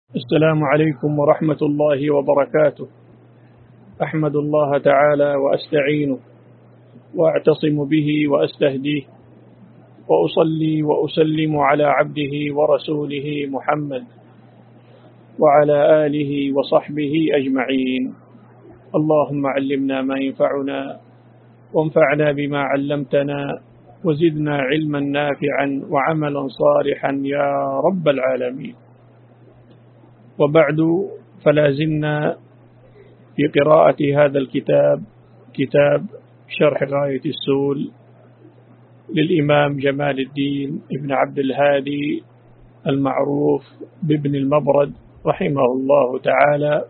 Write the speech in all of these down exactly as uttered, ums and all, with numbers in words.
السلام عليكم ورحمة الله وبركاته. أحمد الله تعالى وأستعينه وأعتصم به وأستهديه، وأصلي وأسلم على عبده ورسوله محمد وعلى آله وصحبه أجمعين. اللهم علمنا ما ينفعنا وانفعنا بما علمتنا وزدنا علما نافعا وعملا صالحا يا رب العالمين. وبعد، فلا زلنا في قراءة هذا الكتاب، كتاب شرح غاية السول للإمام جمال الدين ابن عبد الهادي المعروف بابن المبرد رحمه الله تعالى.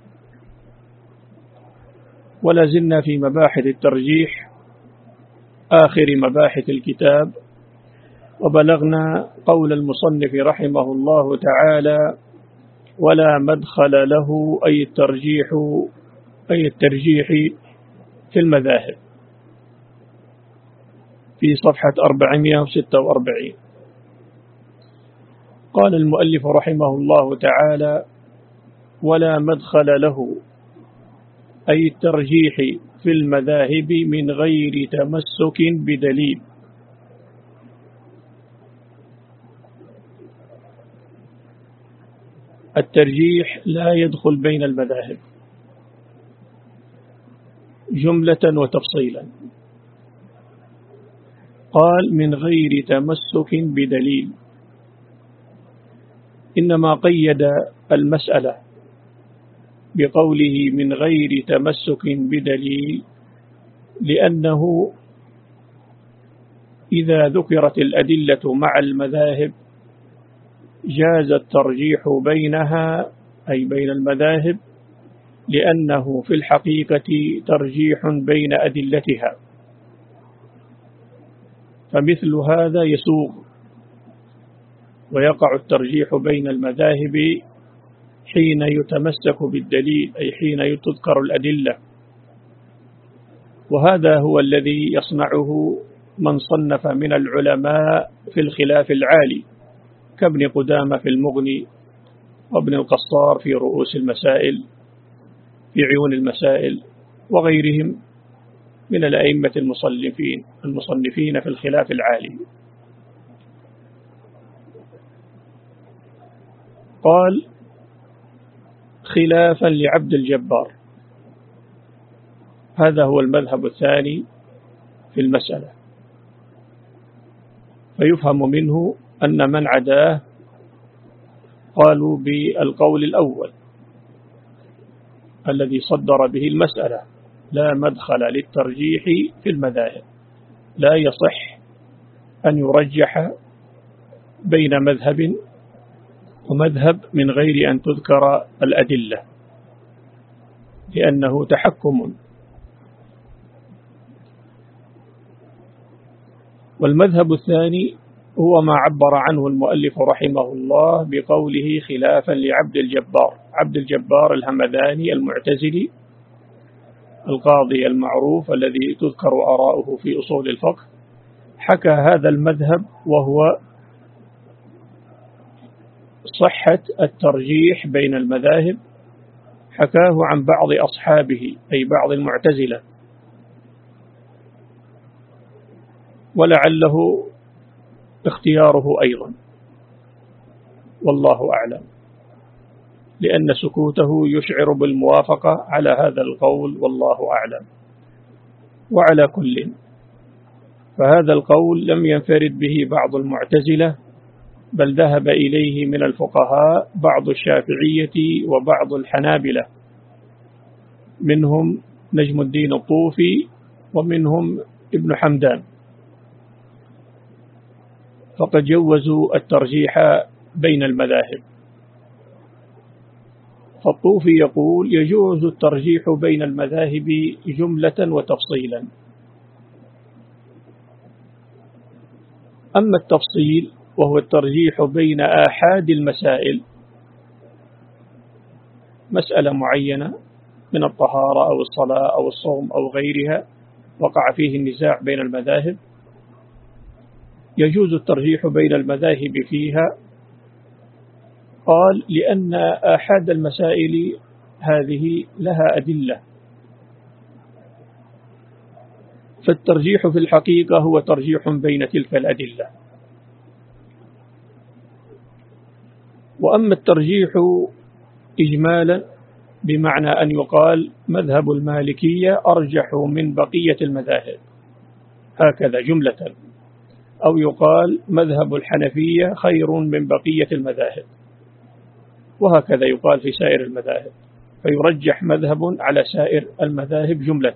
ولا زلنا في مباحث الترجيح، آخر مباحث الكتاب، وبلغنا قول المصنف رحمه الله تعالى: ولا مدخل له أي الترجيح أي الترجيح في المذاهب، في صفحة أربعمائة وستة وأربعين. قال المؤلف رحمه الله تعالى: ولا مدخل له أي الترجيح في المذاهب من غير تمسك بدليل. الترجيح لا يدخل بين المذاهب جملة وتفصيلا. قال: من غير تمسك بدليل، إنما قيد المسألة بقوله من غير تمسك بدليل، لأنه إذا ذكرت الأدلة مع المذاهب جاز الترجيح بينها، أي بين المذاهب، لأنه في الحقيقة ترجيح بين أدلتها، فمثل هذا يسوغ ويقع الترجيح بين المذاهب حين يتمسك بالدليل، أي حين تذكر الأدلة. وهذا هو الذي يصنعه من صنف من العلماء في الخلاف العالي، كابن قدامة في المغني، وابن القصار في رؤوس المسائل، في عيون المسائل، وغيرهم من الأئمة المصنفين المصنفين في الخلاف العالي. قال: خلافا لعبد الجبار، هذا هو المذهب الثاني في المسألة، فيفهم منه أن من عداه قالوا بالقول الأول الذي صدر به المسألة: لا مدخل للترجيح في المذاهب، لا يصح أن يرجح بين مذهب ومذهب من غير أن تذكر الأدلة، لأنه تحكم. والمذهب الثاني هو ما عبر عنه المؤلف رحمه الله بقوله خلافا لعبد الجبار. عبد الجبار الهمداني المعتزلي القاضي المعروف الذي تذكر آراؤه في أصول الفقه، حكى هذا المذهب، وهو صحة الترجيح بين المذاهب، حكاه عن بعض أصحابه أي بعض المعتزلة، ولعله اختياره أيضا، والله أعلم، لأن سكوته يشعر بالموافقة على هذا القول، والله أعلم. وعلى كل، فهذا القول لم ينفرد به بعض المعتزلة، بل ذهب إليه من الفقهاء بعض الشافعية وبعض الحنابلة، منهم نجم الدين الطوفي ومنهم ابن حمدان، فقد جوزوا الترجيح بين المذاهب. فالطوفي يقول: يجوز الترجيح بين المذاهب جملة وتفصيلا. أما التفصيل وهو الترجيح بين آحاد المسائل، مسألة معينة من الطهارة أو الصلاة أو الصوم أو غيرها وقع فيه النزاع بين المذاهب، يجوز الترجيح بين المذاهب فيها قال لأن آحاد المسائل هذه لها أدلة، فالترجيح في الحقيقة هو ترجيح بين تلك الأدلة. وأما الترجيح إجمالا بمعنى أن يقال مذهب المالكية أرجح من بقية المذاهب هكذا جملة، أو يقال مذهب الحنفية خير من بقية المذاهب، وهكذا يقال في سائر المذاهب، فيرجح مذهب على سائر المذاهب جملة.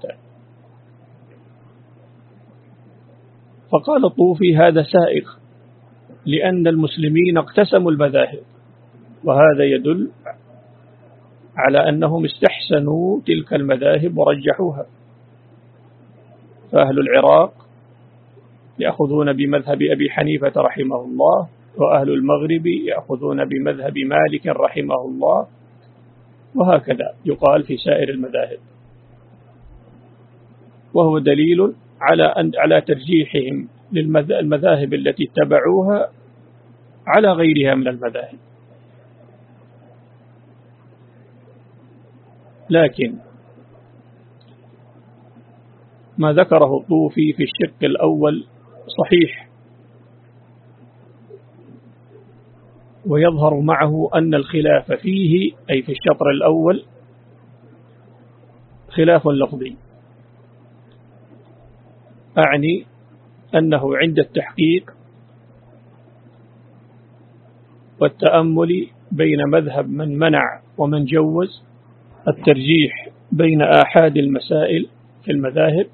فقال الطوفي هذا سائغ لأن المسلمين اقتسموا المذاهب، وهذا يدل على أنهم استحسنوا تلك المذاهب ورجحوها. فأهل العراق يأخذون بمذهب أبي حنيفة رحمه الله، وأهل المغرب يأخذون بمذهب مالك رحمه الله، وهكذا يقال في سائر المذاهب. وهو دليل على أن على ترجيحهم للمذاهب التي اتبعوها على غيرها من المذاهب. لكن ما ذكره الطوفي في الشق الأول صحيح، ويظهر معه أن الخلاف فيه أي في الشطر الأول خلاف لفظي، أعني أنه عند التحقيق والتأمل بين مذهب من منع ومن جوز الترجيح بين آحاد المسائل في المذاهب،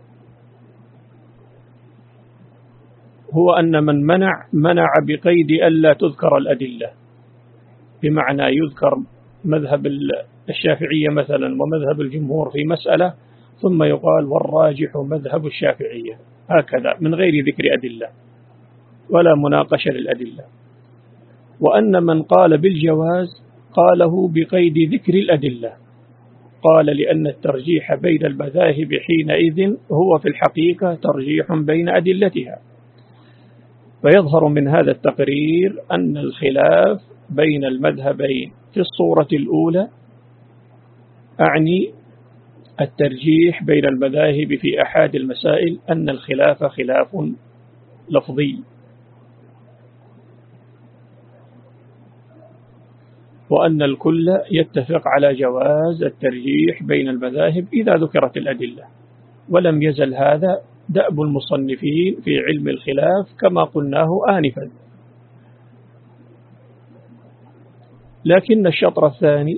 هو أن من منع منع بقيد ألا تذكر الأدلة، بمعنى يذكر مذهب الشافعية مثلا ومذهب الجمهور في مسألة، ثم يقال والراجح مذهب الشافعية هكذا من غير ذكر أدلة ولا مناقشة للأدلة. وأن من قال بالجواز قاله بقيد ذكر الأدلة، قال لأن الترجيح بين المذاهب حينئذ هو في الحقيقة ترجيح بين أدلتها. فيظهر من هذا التقرير أن الخلاف بين المذهبين في الصورة الأولى، أعني الترجيح بين المذاهب في أحد المسائل، أن الخلاف خلاف لفظي. وأن الكل يتفق على جواز الترجيح بين المذاهب إذا ذكرت الأدلة. ولم يزل هذا دأب المصنفين في علم الخلاف كما قلناه آنفا. لكن الشطر الثاني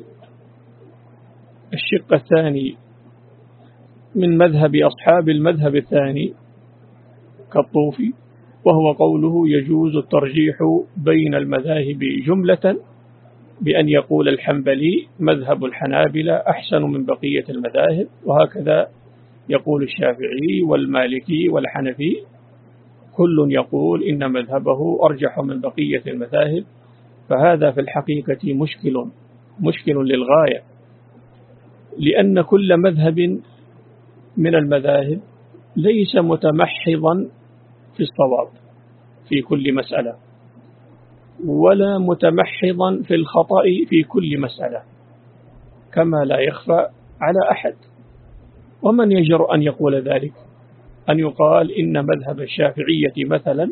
الشق الثاني من مذهب أصحاب المذهب الثاني كالطوفي، وهو قوله يجوز الترجيح بين المذاهب جملة، بأن يقول الحنبلي مذهب الحنابلة أحسن من بقية المذاهب، وهكذا يقول الشافعي والمالكي والحنفي، كل يقول إن مذهبه أرجح من بقية المذاهب. فهذا في الحقيقة مشكل مشكل للغاية، لأن كل مذهب من المذاهب ليس متمحضا في الصواب في كل مسألة، ولا متمحضا في الخطأ في كل مسألة، كما لا يخفى على أحد. ومن يجرؤ أن يقول ذلك؟ أن يقال إن مذهب الشافعية مثلا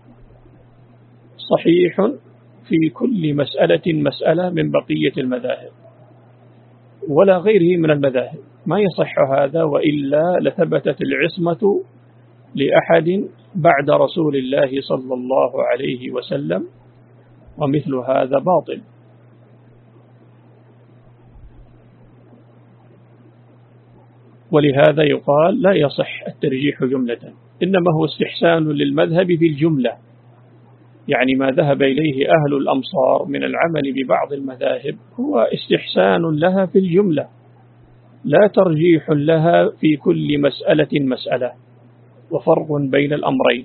صحيح في كل مسألة مسألة من بقية المذاهب ولا غيره من المذاهب، ما يصح هذا، وإلا لثبتت العصمة لأحد بعد رسول الله صلى الله عليه وسلم، ومثل هذا باطل. ولهذا يقال لا يصح الترجيح جملة، إنما هو استحسان للمذهب في الجملة، يعني ما ذهب إليه أهل الأمصار من العمل ببعض المذاهب هو استحسان لها في الجملة، لا ترجيح لها في كل مسألة مسألة، وفرق بين الأمرين.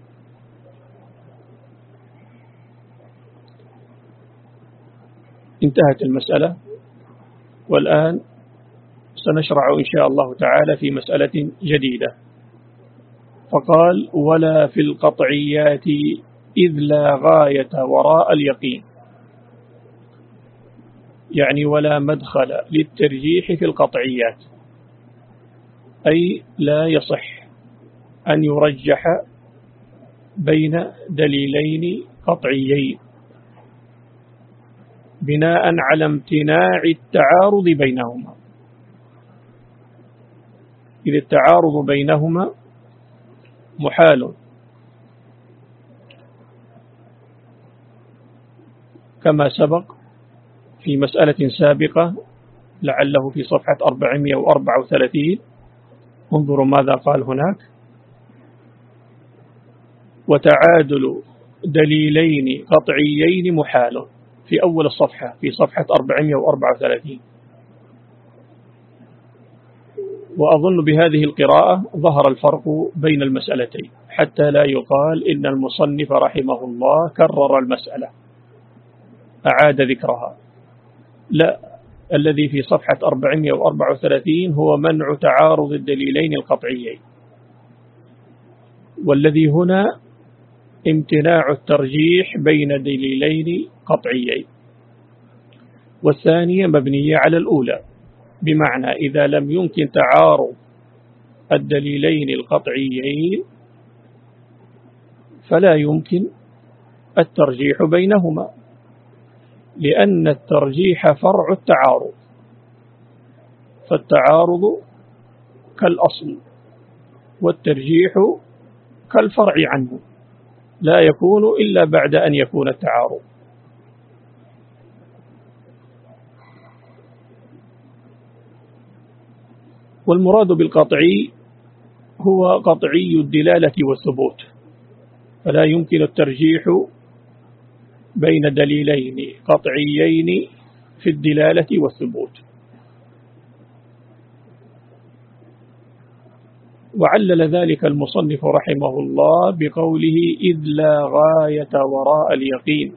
انتهت المسألة، والآن سنشرع إن شاء الله تعالى في مسألة جديدة. فقال ولا في القطعيات إذ لا غاية وراء اليقين. يعني ولا مدخل للترجيح في القطعيات، أي لا يصح أن يرجح بين دليلين قطعيين بناء على امتناع التعارض بينهما، إذ التعارض بينهما محال، كما سبق في مسألة سابقة لعله في صفحة أربعمائة وأربعة وثلاثين. انظروا ماذا قال هناك: وتعادل دليلين قطعيين محال، في أول الصفحة في صفحة أربعمائة وأربعة وثلاثين. وأظن بهذه القراءة ظهر الفرق بين المسألتين، حتى لا يقال إن المصنف رحمه الله كرر المسألة أعاد ذكرها، لا، الذي في صفحة أربعمائة وأربعة وثلاثين هو منع تعارض الدليلين القطعيين، والذي هنا امتناع الترجيح بين دليلين قطعيين، والثانية مبنية على الأولى، بمعنى إذا لم يمكن تعارض الدليلين القطعيين فلا يمكن الترجيح بينهما، لأن الترجيح فرع التعارض، فالتعارض كالأصل والترجيح كالفرع عنه، لا يكون إلا بعد أن يكون التعارض. والمراد بالقطعي هو قطعي الدلالة والثبوت، فلا يمكن الترجيح بين دليلين قطعيين في الدلالة والثبوت. وعلل ذلك المصنف رحمه الله بقوله: إذ لا غاية وراء اليقين.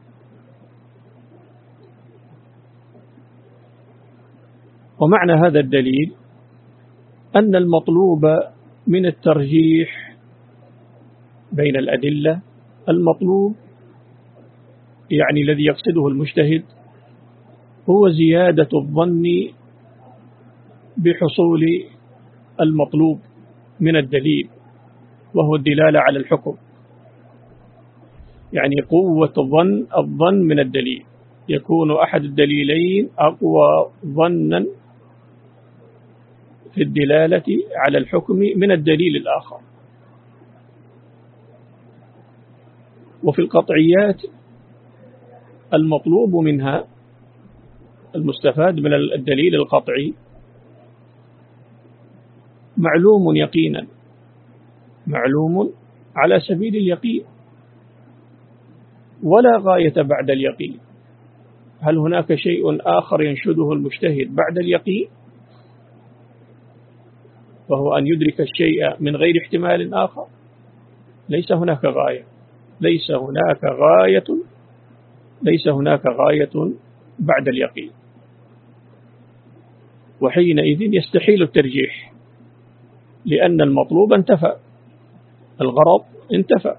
ومعنى هذا الدليل أن المطلوب من الترجيح بين الأدلة، المطلوب يعني الذي يقصده المجتهد، هو زيادة الظن بحصول المطلوب من الدليل، وهو الدلالة على الحكم، يعني قوة الظن الظن من الدليل، يكون أحد الدليلين أقوى ظنا في الدلالة على الحكم من الدليل الآخر. وفي القطعيات المطلوب منها المستفاد من الدليل القطعي معلوم يقينا، معلوم على سبيل اليقين، ولا غاية بعد اليقين. هل هناك شيء آخر ينشده المجتهد بعد اليقين؟ وهو أن يدرك الشيء من غير احتمال آخر. ليس هناك غاية، ليس هناك غاية ليس هناك غاية بعد اليقين، وحينئذ يستحيل الترجيح، لأن المطلوب انتفى، الغرض انتفى.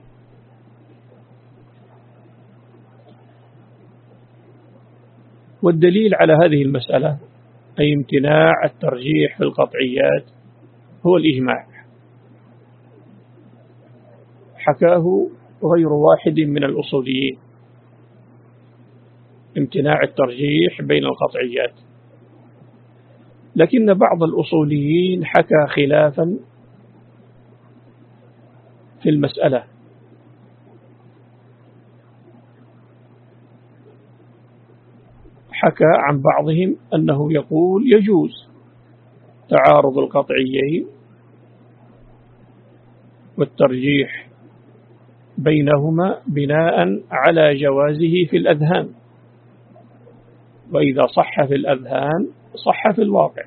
والدليل على هذه المسألة أي امتناع الترجيح في القطعيات هو الإجماع، حكاه غير واحد من الأصوليين، امتناع الترجيح بين القطعيات. لكن بعض الأصوليين حكى خلافا في المسألة، حكى عن بعضهم أنه يقول يجوز تعارض القطعيين والترجيح بينهما بناء على جوازه في الأذهان، وإذا صح في الأذهان صح في الواقع.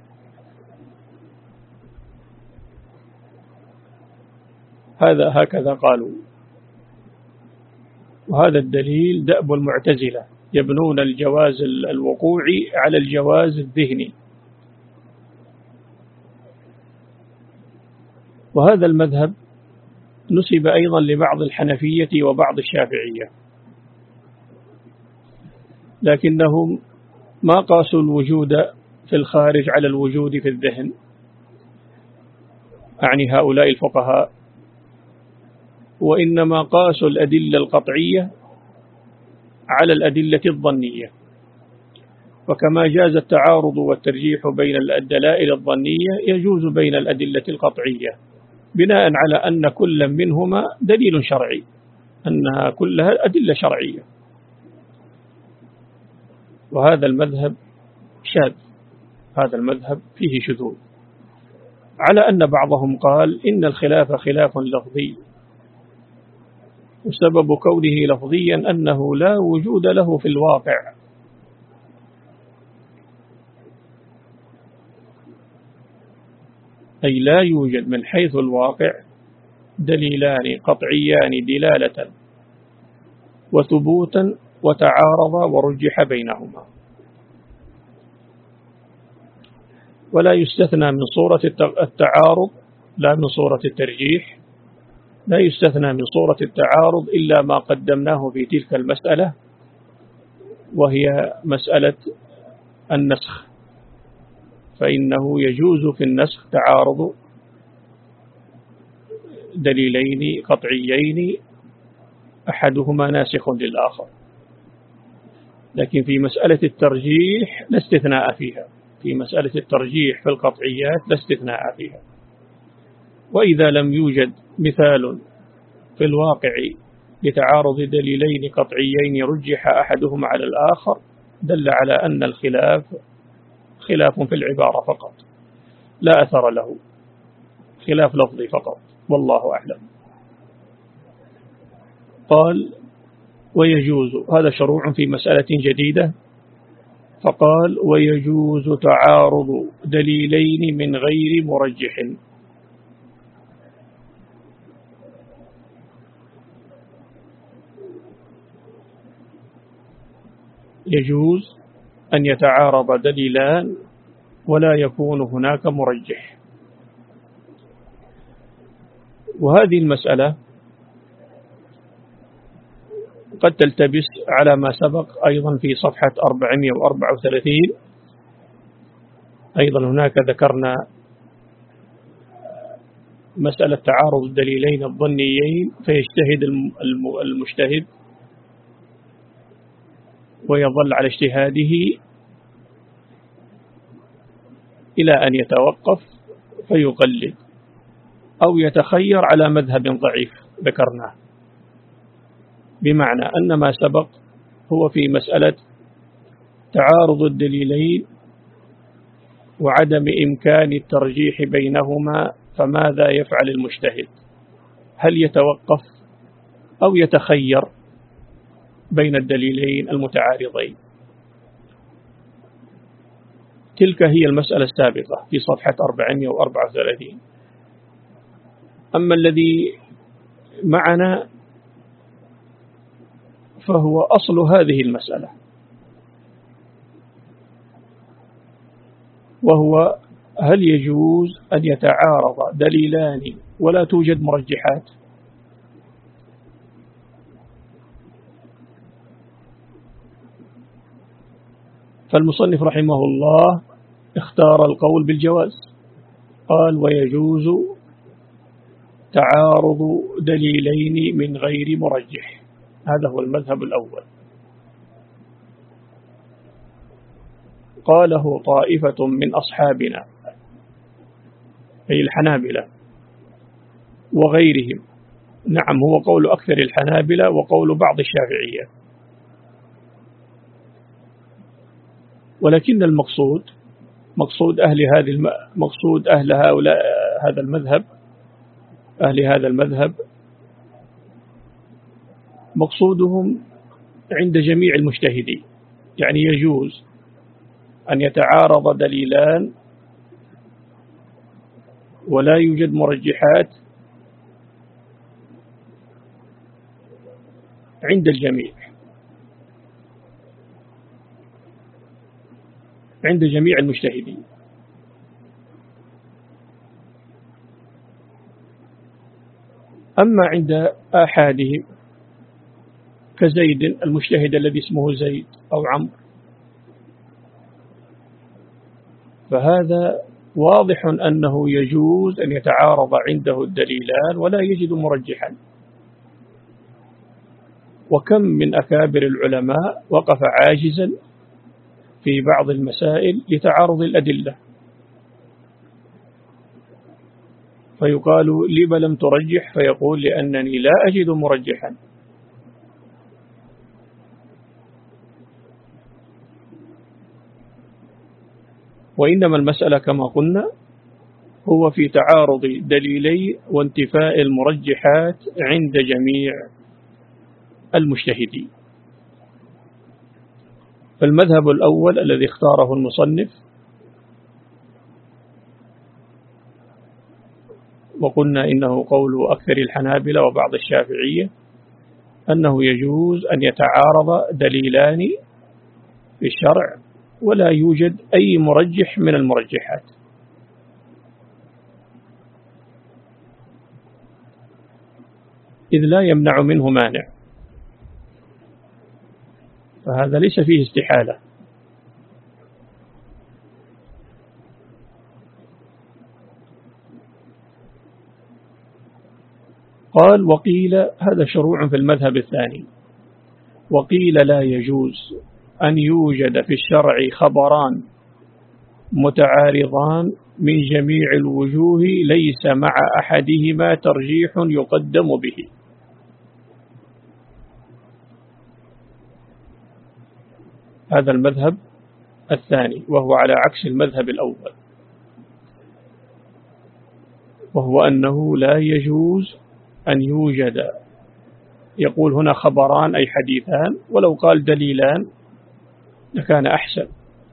هذا هكذا قالوا. وهذا الدليل دأب المعتزلة، يبنون الجواز الوقوعي على الجواز الذهني. وهذا المذهب نسب أيضا لبعض الحنفية وبعض الشافعية، لكنهم ما قاسوا الوجود في الخارج على الوجود في الذهن، أعني هؤلاء الفقهاء، وإنما قاسوا الأدلة القطعية على الأدلة الظنية. وكما جاز التعارض والترجيح بين الدلائل الظنية يجوز بين الأدلة القطعية، بناء على أن كل منهما دليل شرعي، أنها كلها أدلة شرعية. وهذا المذهب شاذ، هذا المذهب فيه شذوذ، على أن بعضهم قال إن الخلاف خلاف لفظي، وسبب كونه لفظيا أنه لا وجود له في الواقع، أي لا يوجد من حيث الواقع دليلان قطعيان دلالة وثبوتا وتعارضا ورجح بينهما. ولا يستثنى من صورة التعارض، لا من صورة الترجيح، لا يستثنى من صورة التعارض إلا ما قدمناه في تلك المسألة، وهي مسألة النسخ، فإنه يجوز في النسخ تعارض دليلين قطعيين أحدهما ناسخ للآخر، لكن في مسألة الترجيح لا استثناء فيها، في مسألة الترجيح في القطعيات لا استثناء فيها. وإذا لم يوجد مثال في الواقع لتعارض دليلين قطعيين رجح أحدهما على الآخر دل على أن الخلاف خلاف في العبارة فقط، لا أثر له، خلاف لفظي فقط، والله أعلم. قال ويجوز، هذا شروع في مسألة جديدة، فقال ويجوز تعارض دليلين من غير مرجح. يجوز أن يتعارض دليلان ولا يكون هناك مرجح. وهذه المسألة قد تلتبس على ما سبق أيضا في صفحة أربعمائة وأربعة وثلاثين. أيضا هناك ذكرنا مسألة تعارض الدليلين الظنيين، فيجتهد المجتهد ويظل على اجتهاده إلى أن يتوقف فيقلد أو يتخير على مذهب ضعيف ذكرناه، بمعنى أن ما سبق هو في مسألة تعارض الدليلين وعدم إمكان الترجيح بينهما، فماذا يفعل المجتهد؟ هل يتوقف أو يتخير بين الدليلين المتعارضين؟ تلك هي المسألة السابقة في صفحة أربعمائة وأربعة وثلاثين. أما الذي معنا فهو أصل هذه المسألة، وهو هل يجوز أن يتعارض دليلان ولا توجد مرجحات؟ فالمصنف رحمه الله اختار القول بالجواز، قال ويجوز تعارض دليلين من غير مرجح، هذا هو المذهب الأول. قاله طائفة من أصحابنا أي الحنابلة وغيرهم، نعم هو قول أكثر الحنابلة وقول بعض الشافعية، ولكن المقصود مقصود أهل هذه الم... مقصود أهل هؤلاء هذا المذهب أهل هذا المذهب مقصودهم عند جميع المجتهدين، يعني يجوز أن يتعارض دليلان ولا يوجد مرجحات عند الجميع، عند جميع المجتهدين. أما عند آحادهم كزيد المجتهد الذي اسمه زيد أو عمرو فهذا واضح أنه يجوز أن يتعارض عنده الدليلان ولا يجد مرجحا. وكم من أكابر العلماء وقف عاجزا في بعض المسائل لتعارض الأدلة، فيقال لم لم ترجح، فيقول لأنني لا أجد مرجحا. وإنما المسألة كما قلنا هو في تعارض دليلي وانتفاء المرجحات عند جميع المجتهدين. فالمذهب الأول الذي اختاره المصنف، وقلنا إنه قول أكثر الحنابلة وبعض الشافعية، أنه يجوز أن يتعارض دليلان في الشرع ولا يوجد أي مرجح من المرجحات. إذ لا يمنع منه مانع، فهذا ليس فيه استحالة. قال وقيل، هذا شروع في المذهب الثاني، وقيل لا يجوز أن يوجد في الشرع خبران متعارضان من جميع الوجوه ليس مع أحدهما ترجيح يقدم به. هذا المذهب الثاني، وهو على عكس المذهب الأول، وهو أنه لا يجوز أن يوجد، يقول هنا خبران أي حديثان، ولو قال دليلان لكان أحسن.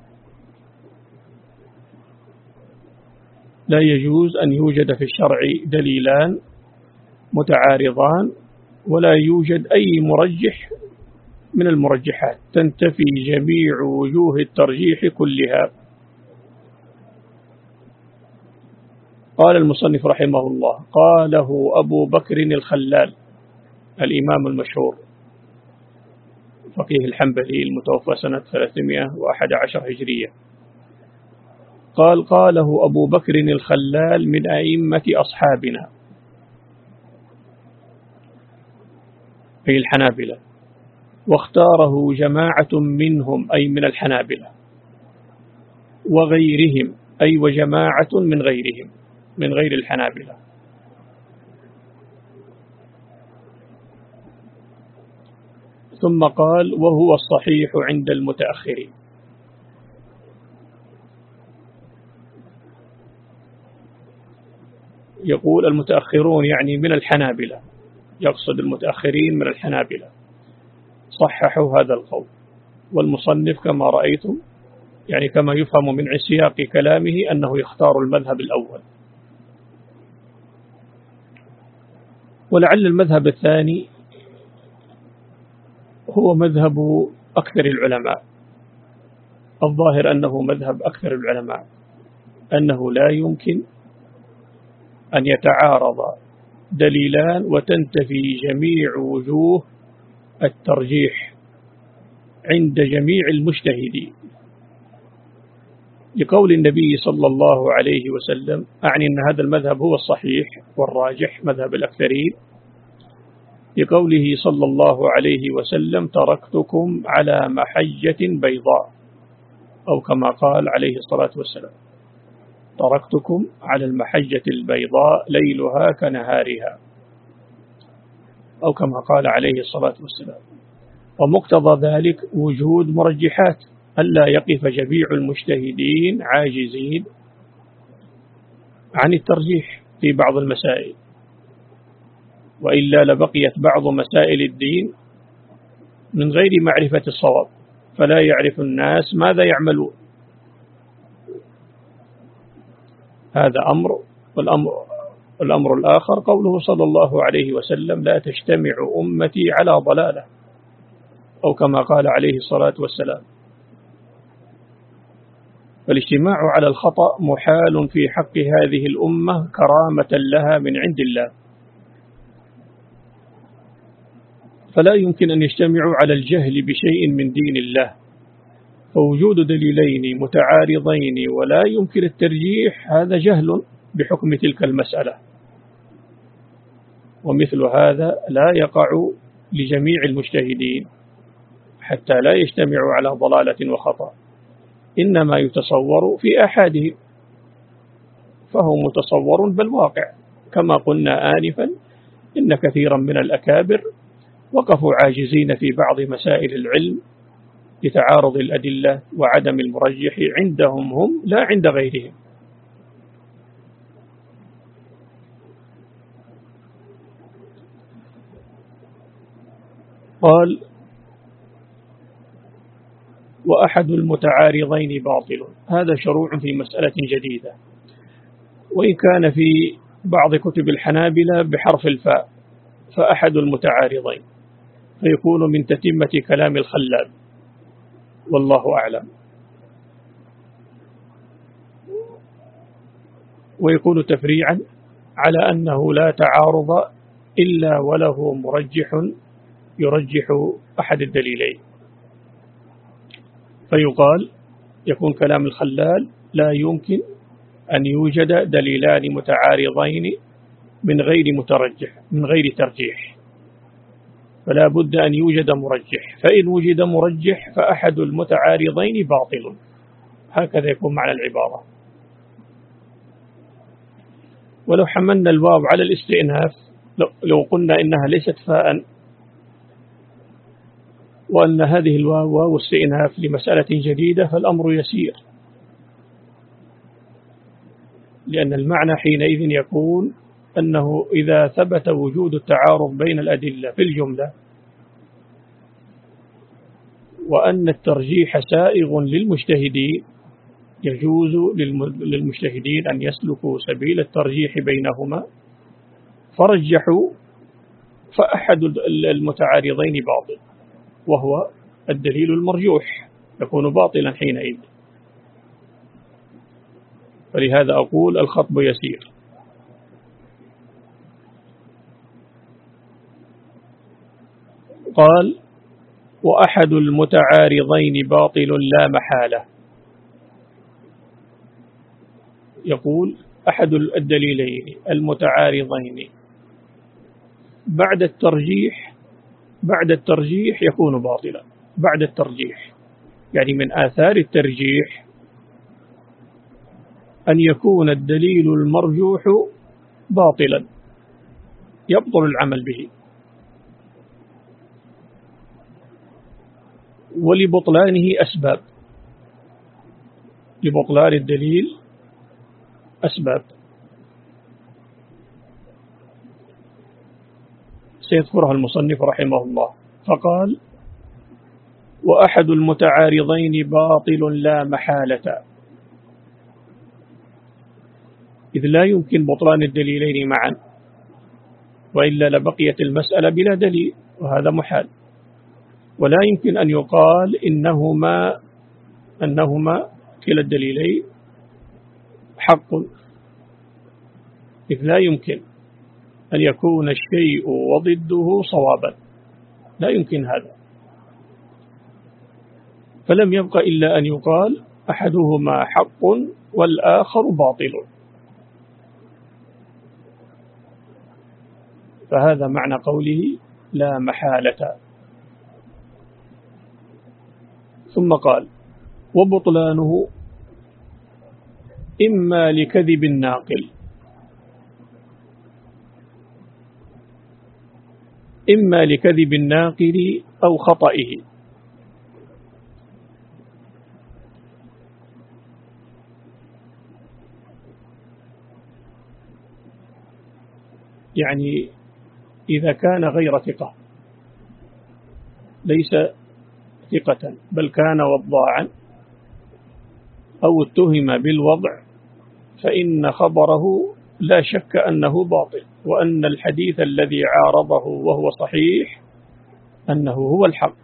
لا يجوز أن يوجد في الشرع دليلان متعارضان ولا يوجد أي مرجح من المرجحات، تنتفي جميع وجوه الترجيح كلها. قال المصنف رحمه الله: قاله أبو بكر الخلال الإمام المشهور فقيه الحنبلي المتوفى سنة ثلاثمائة وأحد عشر هجرية. قال قاله أبو بكر الخلال من أئمة أصحابنا أي الحنابلة، واختاره جماعة منهم أي من الحنابلة، وغيرهم أي وجماعة من غيرهم من غير الحنابلة. ثم قال وهو الصحيح عند المتأخرين. يقول المتأخرون يعني من الحنابلة، يقصد المتأخرين من الحنابلة، صححوا هذا القول. والمصنف كما رأيتم يعني كما يفهم من سياق كلامه أنه يختار المذهب الأول. ولعل المذهب الثاني هو مذهب أكثر العلماء، الظاهر أنه مذهب أكثر العلماء، أنه لا يمكن أن يتعارض دليلان وتنتفي جميع وجوه الترجيح عند جميع المجتهدين، لقول النبي صلى الله عليه وسلم، أعني أن هذا المذهب هو الصحيح والراجح مذهب الأكثرين، لقوله صلى الله عليه وسلم تركتكم على محجة بيضاء، أو كما قال عليه الصلاة والسلام تركتكم على المحجة البيضاء ليلها كنهارها، أو كما قال عليه الصلاة والسلام. ومقتضى ذلك وجود مرجحات، ألا يقف جميع المجتهدين عاجزين عن الترجيح في بعض المسائل، وإلا لبقيت بعض مسائل الدين من غير معرفة الصواب، فلا يعرف الناس ماذا يعملون. هذا أمر. والأمر الأمر الآخر قوله صلى الله عليه وسلم لا تجتمع أمتي على ضلالة، أو كما قال عليه الصلاة والسلام. فالاجتماع على الخطأ محال في حق هذه الأمة كرامة لها من عند الله، فلا يمكن أن يجتمعوا على الجهل بشيء من دين الله، فوجود دليلين متعارضين ولا يمكن الترجيح هذا جهل بحكم تلك المسألة، ومثل هذا لا يقع لجميع المجتهدين حتى لا يجتمعوا على ضلالة وخطأ، إنما يتصور في أحدهم، فهو متصور بل واقع. كما قلنا آنفا إن كثيرا من الأكابر وقفوا عاجزين في بعض مسائل العلم لتعارض الأدلة وعدم المرجح عندهم هم لا عند غيرهم. قال: وأحد المتعارضين باطل. هذا شروع في مسألة جديدة، وإن كان في بعض كتب الحنابلة بحرف الفاء، فأحد المتعارضين فيكون من تتمة كلام الخلال، والله أعلم. ويكون تفريعا على أنه لا تعارض إلا وله مرجح يرجح أحد الدليلين، فيقال يكون كلام الخلال لا يمكن أن يوجد دليلان متعارضين من غير مترجح من غير ترجيح، فلا بد أن يوجد مرجح، فإن وجد مرجح فأحد المتعارضين باطل. هكذا يكون معنى العبارة. ولو حملنا الواو على الاستئناف، لو قلنا إنها ليست فاء وأن هذه الواو واو استئناف لمسألة جديدة، فالأمر يسير، لأن المعنى حينئذ يكون أنه إذا ثبت وجود التعارض بين الأدلة في الجملة وأن الترجيح سائغ للمجتهدين، يجوز للمجتهدين أن يسلكوا سبيل الترجيح بينهما فرجحوا، فأحد المتعارضين باطل وهو الدليل المرجوح يكون باطلا حينئذ. فلهذا أقول الخطب يسير. قال: وأحد المتعارضين باطل لا محالة. يقول أحد الدليلين المتعارضين بعد الترجيح بعد الترجيح يكون باطلا. بعد الترجيح يعني من آثار الترجيح أن يكون الدليل المرجوح باطلا يبطل العمل به، ولبطلانه أسباب، لبطلان الدليل أسباب سيذكرها المصنف رحمه الله. فقال: وأحد المتعارضين باطل لا محالة، إذ لا يمكن بطلان الدليلين معا، وإلا لبقيت المسألة بلا دليل، وهذا محال. ولا يمكن أن يقال إنهما أنهما كلا الدليلين حق، إذ لا يمكن أن يكون الشيء وضده صوابا، لا يمكن هذا. فلم يبق إلا أن يقال أحدهما حق والآخر باطل، فهذا معنى قوله لا محالة. ثم قال: وبطلانه إما لكذب الناقل إما لكذب الناقل أو خطئه. يعني إذا كان غير ثقة، ليس ثقة بل كان وضاعا أو اتهم بالوضع، فإن خبره لا شك أنه باطل، وأن الحديث الذي عارضه وهو صحيح أنه هو الحق.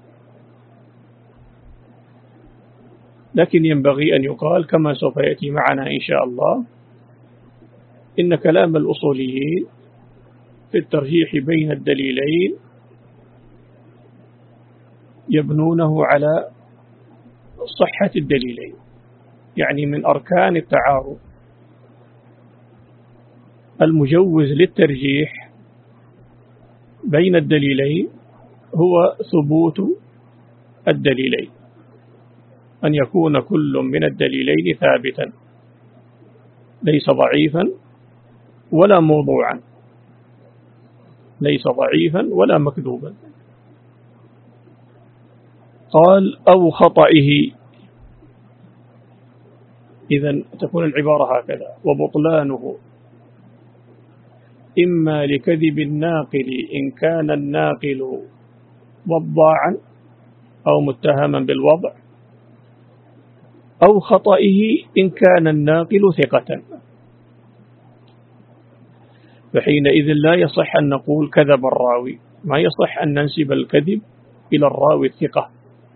لكن ينبغي أن يقال كما سوف يأتي معنا إن شاء الله، إن كلام الأصوليين في الترجيح بين الدليلين يبنونه على صحة الدليلين، يعني من أركان التعارض المجوز للترجيح بين الدليلين هو ثبوت الدليلين، أن يكون كل من الدليلين ثابتا ليس ضعيفا ولا موضوعا، ليس ضعيفا ولا مكذوبا. قال أو خطئه، إذن تكون العبارة هكذا: وبطلانه إما لكذب الناقل إن كان الناقل وضاعا أو متهما بالوضع، أو خطئه إن كان الناقل ثقة. فحينئذ لا يصح أن نقول كذب الراوي، ما يصح أن ننسب الكذب إلى الراوي الثقة،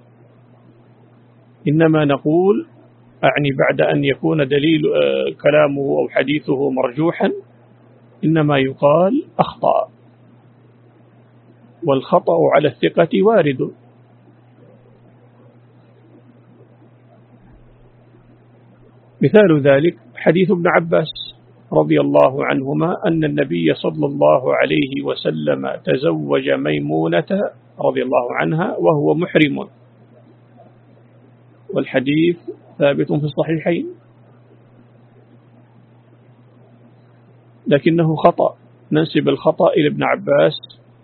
إنما نقول أعني بعد أن يكون دليل كلامه أو حديثه مرجوحا إنما يقال أخطأ، والخطأ على الثقة وارد. مثال ذلك حديث ابن عباس رضي الله عنهما أن النبي صلى الله عليه وسلم تزوج ميمونة رضي الله عنها وهو محرم، والحديث ثابت في الصحيحين، لكنه خطأ، ننسب الخطأ إلى ابن عباس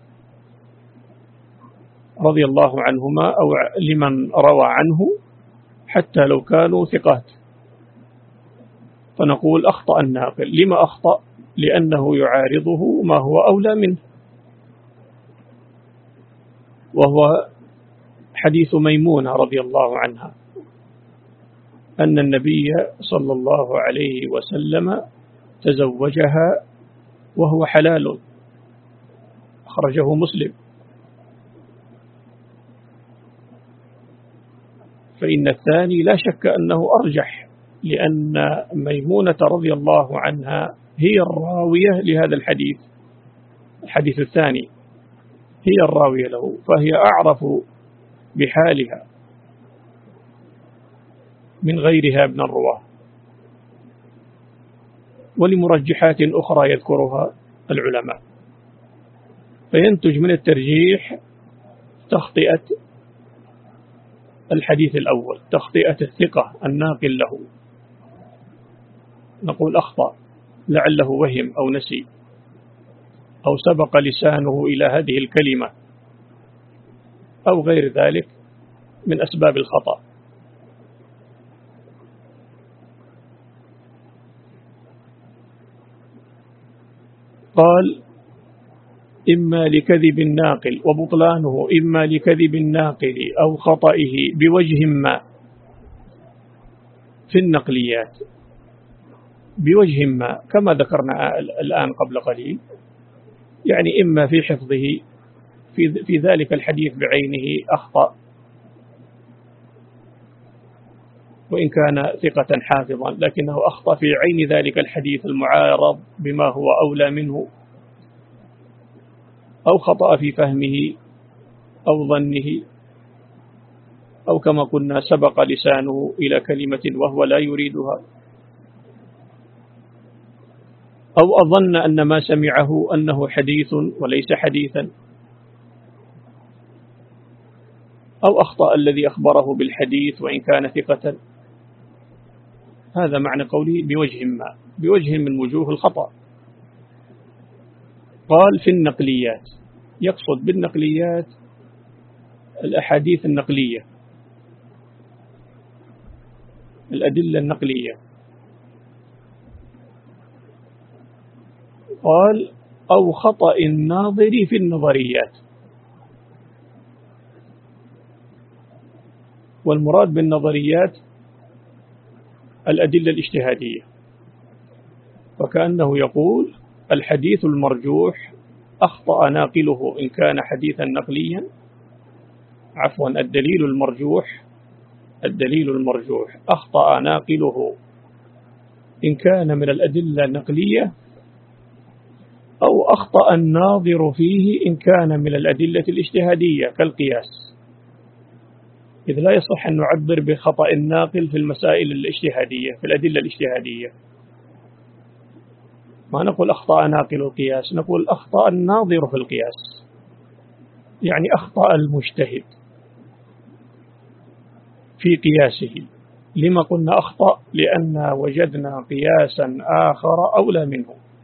رضي الله عنهما أو لمن روى عنه حتى لو كانوا ثقات، فنقول أخطأ الناقل. لما أخطأ؟ لأنه يعارضه ما هو أولى منه، وهو حديث ميمونة رضي الله عنها أن النبي صلى الله عليه وسلم تزوجها وهو حلال، أخرجه مسلم. فإن الثاني لا شك أنه أرجح، لأن ميمونة رضي الله عنها هي الراوية لهذا الحديث، الحديث الثاني هي الراوية له، فهي أعرف بحالها من غيرها من الرواة، ولمرجحات أخرى يذكرها العلماء، فينتج من الترجيح تخطئة الحديث الأول، تخطئة الثقة الناقل له، نقول أخطأ لعله وهم أو نسي أو سبق لسانه إلى هذه الكلمة أو غير ذلك من أسباب الخطأ. قال إما لكذب الناقل، وبطلانه إما لكذب الناقل أو خطئه بوجه ما في النقليات، بوجه ما كما ذكرنا الآن قبل قليل، يعني إما في حفظه في, في ذلك الحديث بعينه أخطأ وإن كان ثقة حافظا، لكنه أخطأ في عين ذلك الحديث المعارض بما هو أولى منه، أو خطأ في فهمه أو ظنه، أو كما قلنا سبق لسانه إلى كلمة وهو لا يريدها، أو أظن أن ما سمعه أنه حديث وليس حديثا، أو أخطأ الذي أخبره بالحديث وإن كان ثقة. هذا معنى قوله بوجه ما، بوجه من وجوه الخطأ. قال في النقليات، يقصد بالنقليات الأحاديث النقلية، الأدلة النقلية. قال أو خطأ الناظر في النظريات، والمراد بالنظريات الأدلة الاجتهادية، وكأنه يقول الحديث المرجوح أخطأ ناقله إن كان حديثا نقليا، عفوا الدليل المرجوح الدليل المرجوح أخطأ ناقله إن كان من الأدلة النقلية، أو أخطأ الناظر فيه إن كان من الأدلة الاجتهادية كالقياس. إذ لا يصح أن نعبر بخطأ الناقل في المسائل الاجتهادية في الأدلة الاجتهادية. ما نقول أخطأ ناقل القياس، نقول أخطأ الناظر في القياس، يعني أخطأ المجتهد في قياسه. لما قلنا أخطأ؟ لأن وجدنا قياسا آخر أولى منه،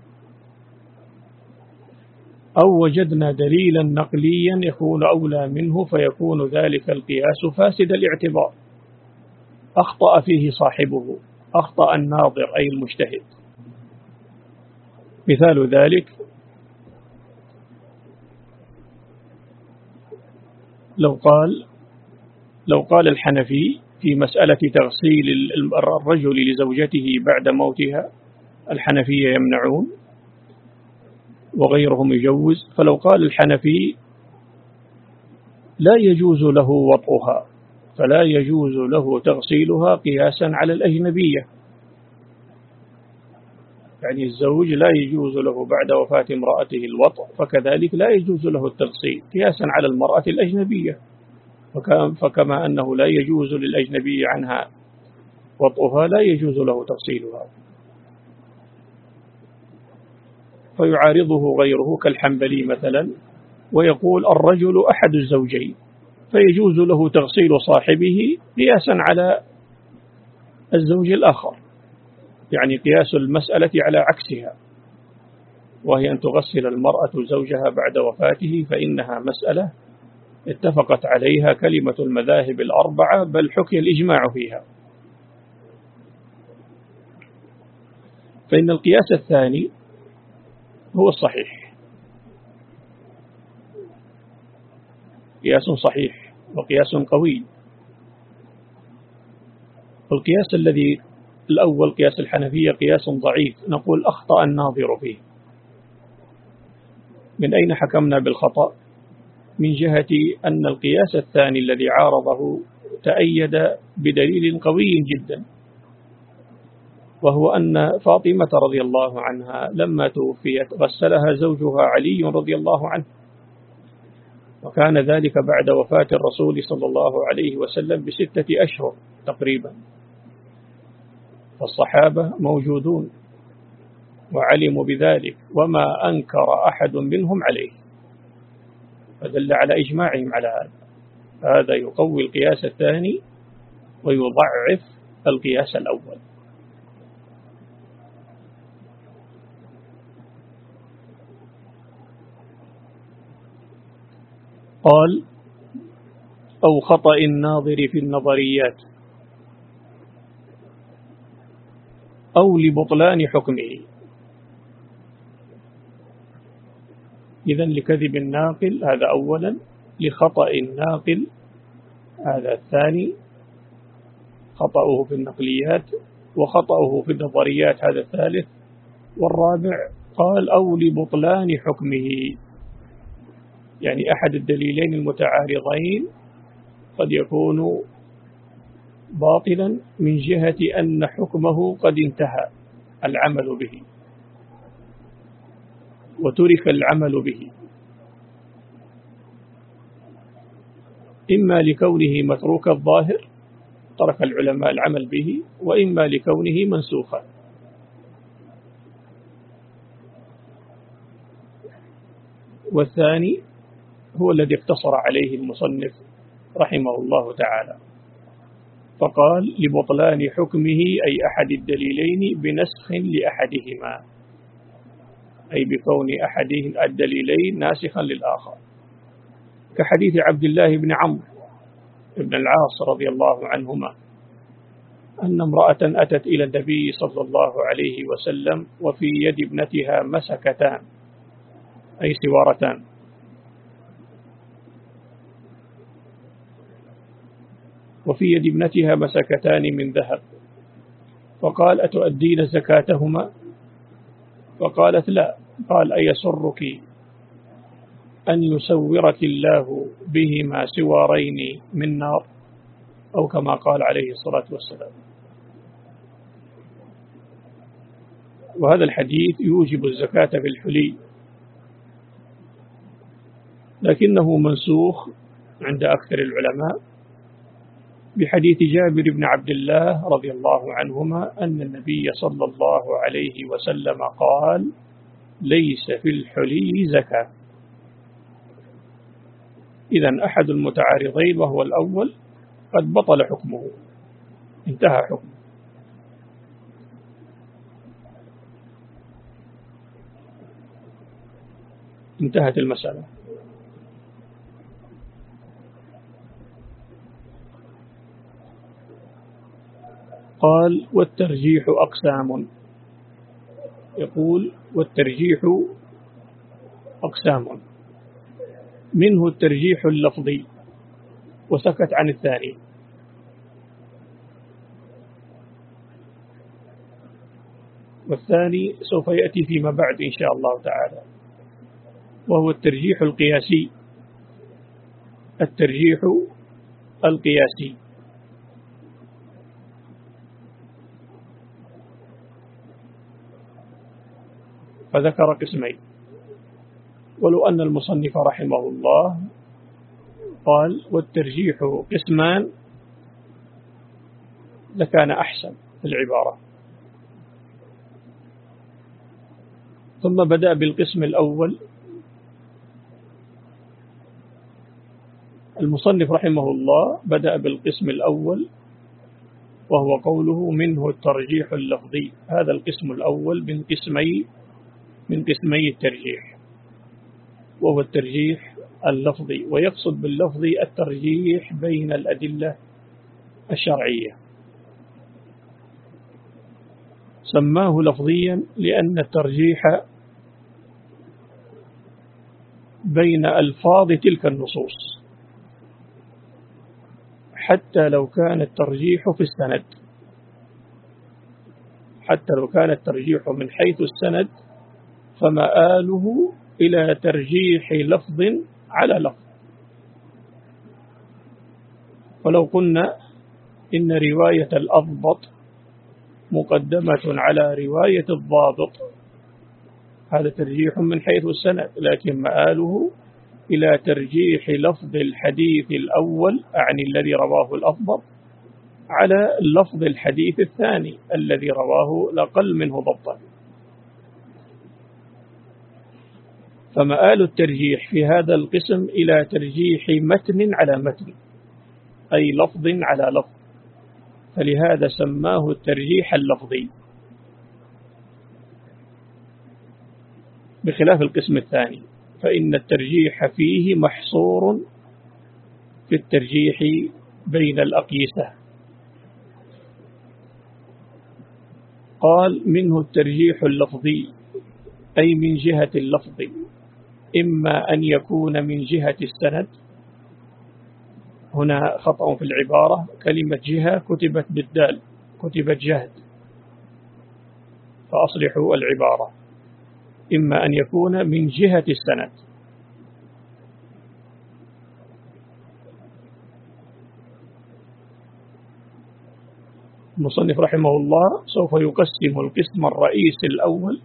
أو وجدنا دليلا نقليا يكون أولى منه، فيكون ذلك القياس فاسد الاعتبار، أخطأ فيه صاحبه، أخطأ الناظر أي المجتهد. مثال ذلك لو قال لو قال الحنفي في مسألة تغسيل الرجل لزوجته بعد موتها، الحنفية يمنعون وغيرهم يجوز، فلو قال الحنفي لا يجوز له وطئها فلا يجوز له تغسيلها قياسا على الأجنبية، يعني الزوج لا يجوز له بعد وفاة امرأته الوطء، فكذلك لا يجوز له التغسيل قياسا على المرأة الأجنبية، فكما أنه لا يجوز للأجنبي عنها وطئها لا يجوز له تغسيلها. فيعارضه غيره كالحنبلي مثلا ويقول الرجل أحد الزوجين فيجوز له تغسيل صاحبه قياسا على الزوج الآخر، يعني قياس المسألة على عكسها، وهي أن تغسل المرأة زوجها بعد وفاته، فإنها مسألة اتفقت عليها كلمة المذاهب الأربعة، بل حكي الإجماع فيها. فإن القياس الثاني هو الصحيح، قياس صحيح وقياس قوي. القياس الذي الأول قياس الحنفية قياس ضعيف، نقول أخطأ الناظر فيه. من أين حكمنا بالخطأ؟ من جهة أن القياس الثاني الذي عارضه تأيد بدليل قوي جدا، وهو أن فاطمة رضي الله عنها لما توفيت غسلها زوجها علي رضي الله عنه، وكان ذلك بعد وفاة الرسول صلى الله عليه وسلم بستة أشهر تقريبا، فالصحابة موجودون وعلموا بذلك وما أنكر أحد منهم عليه، فدل على إجماعهم على هذا. هذا يقوي القياس الثاني ويضعف القياس الأول. قال أو خطأ الناظر في النظريات أو لبطلان حكمه. إذن لكذب الناقل هذا أولا، لخطأ الناقل هذا الثاني، خطأه في النقليات وخطأه في النظريات هذا الثالث، والرابع قال أو لبطلان حكمه، يعني أحد الدليلين المتعارضين قد يكون باطلا من جهة أن حكمه قد انتهى العمل به وترك العمل به، إما لكونه متروك الظاهر ترك العلماء العمل به، وإما لكونه منسوخا. والثاني هو الذي اقتصر عليه المصنف رحمه الله تعالى، فقال لبطلان حكمه أي أحد الدليلين بنسخ لأحدهما، أي بكون أحد الدليلين ناسخا للآخر، كحديث عبد الله بن عمرو بن العاص رضي الله عنهما أن امرأة أتت إلى النبي صلى الله عليه وسلم وفي يد ابنتها مسكتان أي سوارتان، وفي يد ابنتها مسكتان من ذهب، فقال أتؤدين زكاتهما؟ فقالت لا. قال أيسرك أن يسورك الله بهما سوارين من نار، أو كما قال عليه الصلاة والسلام. وهذا الحديث يوجب الزكاة في الحلي، لكنه منسوخ عند أكثر العلماء بحديث جابر بن عبد الله رضي الله عنهما أن النبي صلى الله عليه وسلم قال: ليس في الحلي زكاة. إذن أحد المتعارضين وهو الأول قد بطل حكمه، انتهى حكمه. انتهت المسألة. قال: والترجيح أقسام. يقول: والترجيح أقسام، منه الترجيح اللفظي، وسكت عن الثاني. والثاني سوف يأتي فيما بعد إن شاء الله تعالى، وهو الترجيح القياسي. الترجيح القياسي فذكر قسمين، ولو أن المصنف رحمه الله قال: والترجيح قسمان لكان أحسن في العبارة. ثم بدأ بالقسم الأول. المصنف رحمه الله بدأ بالقسم الأول، وهو قوله: منه الترجيح اللفظي. هذا القسم الأول من قسمي من قسمي الترجيح، وهو الترجيح اللفظي، ويقصد باللفظي الترجيح بين الأدلة الشرعية. سماه لفظيا لأن الترجيح بين ألفاظ تلك النصوص، حتى لو كان الترجيح في السند، حتى لو كان الترجيح من حيث السند فمآله إلى ترجيح لفظ على لفظ. ولو قلنا إن رواية الأضبط مقدمة على رواية الضابط، هذا ترجيح من حيث السند، لكن مآله إلى ترجيح لفظ الحديث الأول أعني الذي رواه الأضبط على لفظ الحديث الثاني الذي رواه الأقل منه ضبطا. فمآل الترجيح في هذا القسم إلى ترجيح متن على متن، أي لفظ على لفظ، فلهذا سماه الترجيح اللفظي، بخلاف القسم الثاني فإن الترجيح فيه محصور في الترجيح بين الأقيسة. قال: منه الترجيح اللفظي، أي من جهة اللفظ، إما أن يكون من جهة السند. هنا خطأ في العبارة، كلمة جهة كتبت بالدال، كتبت جهد، فأصلحوا العبارة. إما أن يكون من جهة السند، المصنف رحمه الله سوف يقسم القسم الرئيسي الأول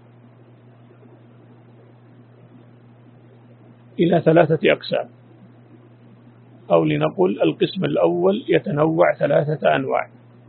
إلى ثلاثة أقسام، أو لنقل القسم الأول يتنوع ثلاثة أنواع.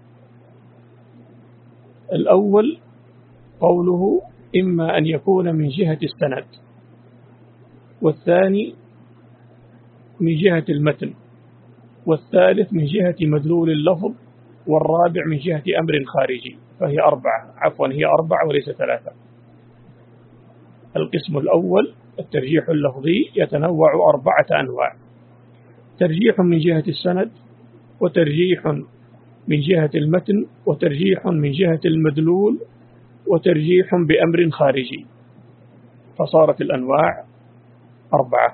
الأول قوله: إما أن يكون من جهة السند، والثاني من جهة المتن، والثالث من جهة مدلول اللفظ، والرابع من جهة أمر خارجي. فهي أربعة، عفوا هي أربعة وليس ثلاثة. القسم الأول الترجيح اللفظي يتنوع أربعة أنواع: ترجيح من جهة السند، وترجيح من جهة المتن، وترجيح من جهة المدلول، وترجيح بأمر خارجي، فصارت الأنواع أربعة.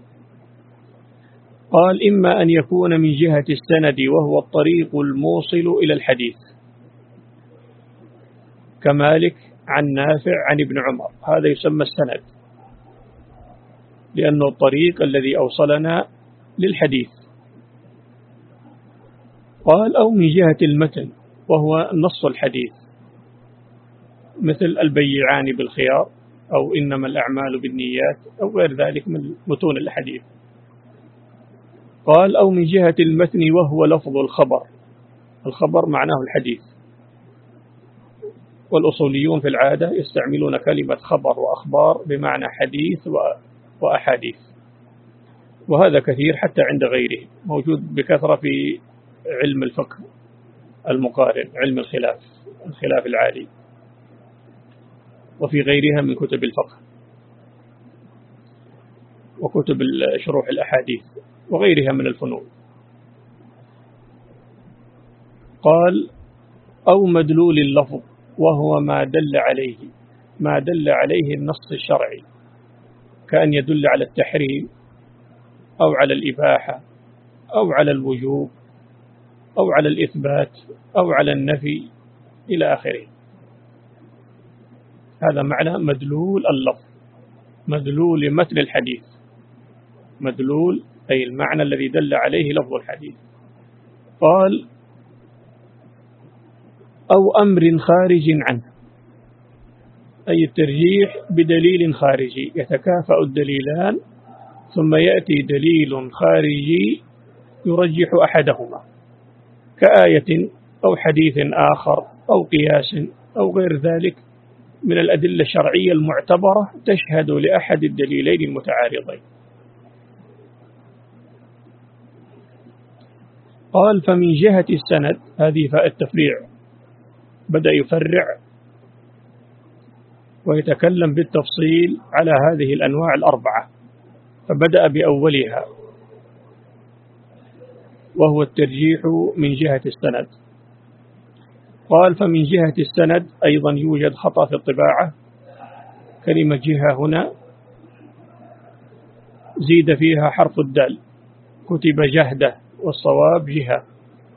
قال: إما أن يكون من جهة السند وهو الطريق الموصل إلى الحديث، كمالك عن نافع عن ابن عمر، هذا يسمى السند لأنه الطريق الذي أوصلنا للحديث. قال: أو من جهة المتن وهو نص الحديث، مثل البيعان بالخيار، أو إنما الأعمال بالنيات، أو غير ذلك من متون الحديث. قال أو من جهة المتن وهو لفظ الخبر. الخبر معناه الحديث، والأصوليون في العادة يستعملون كلمة خبر وأخبار بمعنى حديث وأحاديث، وهذا كثير حتى عند غيره، موجود بكثرة في علم الفقه المقارن، علم الخلاف، الخلاف العالي، وفي غيرها من كتب الفقه وكتب شروح الأحاديث وغيرها من الفنون. قال أو مدلول اللفظ وهو ما دل عليه ما دل عليه النص الشرعي، كأن يدل على التحريم أو على الإباحة أو على الوجوب أو على الإثبات أو على النفي إلى آخره. هذا معنى مدلول اللفظ، مدلول متن الحديث، مدلول أي المعنى الذي دل عليه لفظ الحديث. قال أو أمر خارج عنه، أي الترجيح بدليل خارجي، يتكافأ الدليلان ثم يأتي دليل خارجي يرجح أحدهما كآية أو حديث آخر أو قياس أو غير ذلك من الأدلة الشرعية المعتبرة تشهد لأحد الدليلين المتعارضين. قال فمن جهة السند، هذه فاء التفريع، بدأ يفرع ويتكلم بالتفصيل على هذه الأنواع الأربعة، فبدأ بأولها وهو الترجيح من جهة السند. قال فمن جهة السند أيضا يوجد خطأ في الطباعة، كلمة جهة هنا زيد فيها حرف الدال، كتب جهدة والصواب جهة.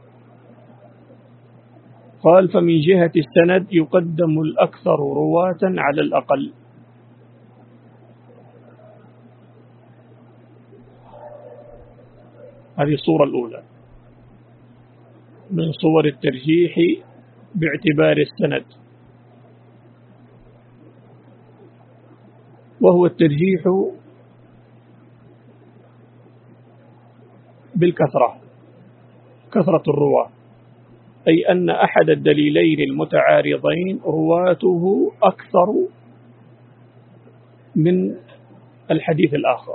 قال فمن جهة السند يقدم الأكثر رواة على الأقل، هذه الصورة الأولى من صور الترجيح باعتبار السند، وهو الترجيح بالكثرة، كثرة الرواة، أي أن أحد الدليلين المتعارضين رواته أكثر من الحديث الآخر.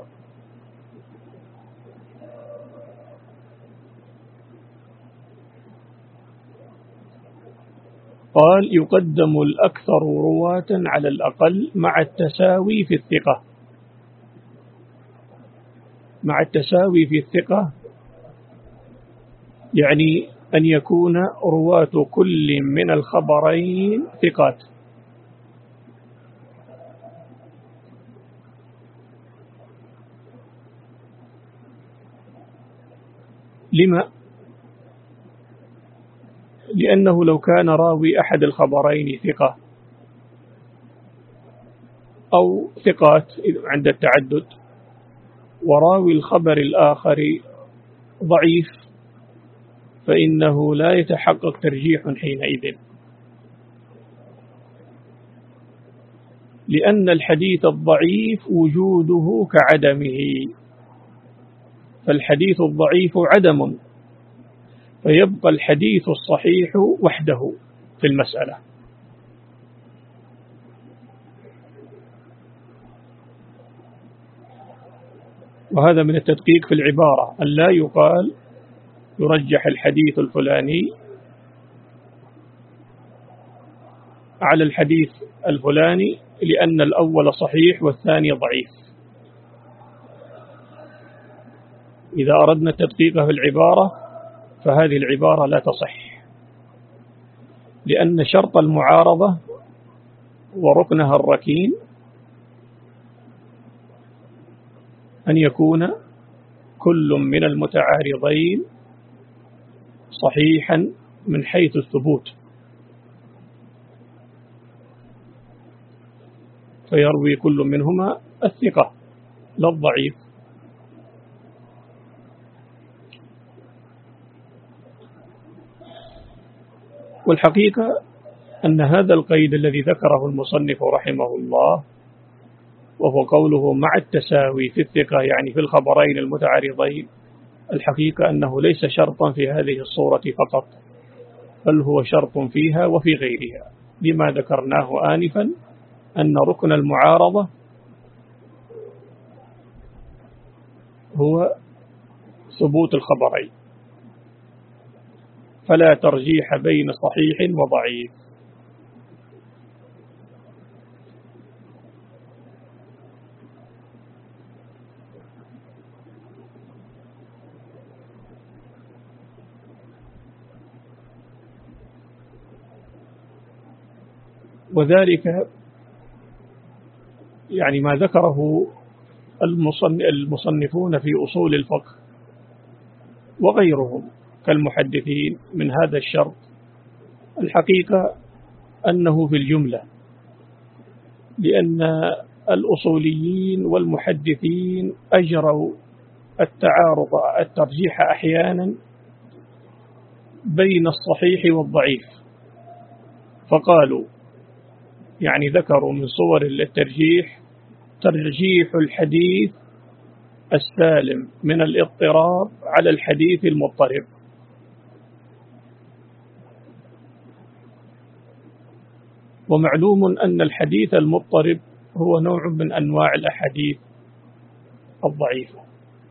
قال يقدم الأكثر رواة على الأقل مع التساوي في الثقة. مع التساوي في الثقة يعني أن يكون رواة كل من الخبرين ثقات. لما؟ لأنه لو كان راوي أحد الخبرين ثقة أو ثقات عند التعدد، وراوي الخبر الآخر ضعيف، فإنه لا يتحقق ترجيح حينئذ، لأن الحديث الضعيف وجوده كعدمه، فالحديث الضعيف عدم، فيبقى الحديث الصحيح وحده في المسألة. وهذا من التدقيق في العبارة، أن لا يقال يرجح الحديث الفلاني على الحديث الفلاني لأن الأول صحيح والثاني ضعيف. إذا أردنا التدقيق في العبارة فهذه العبارة لا تصح، لأن شرط المعارضة وركنها الركين أن يكون كل من المتعارضين صحيحا من حيث الثبوت، فيروي كل منهما الثقة لا الضعيف. والحقيقة أن هذا القيد الذي ذكره المصنف رحمه الله، وهو قوله مع التساوي في الثقة، يعني في الخبرين المتعارضين، الحقيقة أنه ليس شرطا في هذه الصورة فقط، بل هو شرط فيها وفي غيرها، لما ذكرناه آنفا أن ركن المعارضة هو ثبوت الخبرين، فلا ترجيح بين صحيح وضعيف. وذلك يعني ما ذكره المصنفون في أصول الفقه وغيرهم كالمحدثين من هذا الشرط، الحقيقة أنه في الجملة، لأن الأصوليين والمحدثين أجروا التعارض الترجيح أحيانا بين الصحيح والضعيف، فقالوا يعني ذكروا من صور الترجيح ترجيح الحديث السالم من الاضطراب على الحديث المضطرب، ومعلوم أن الحديث المضطرب هو نوع من أنواع الأحاديث الضعيفة.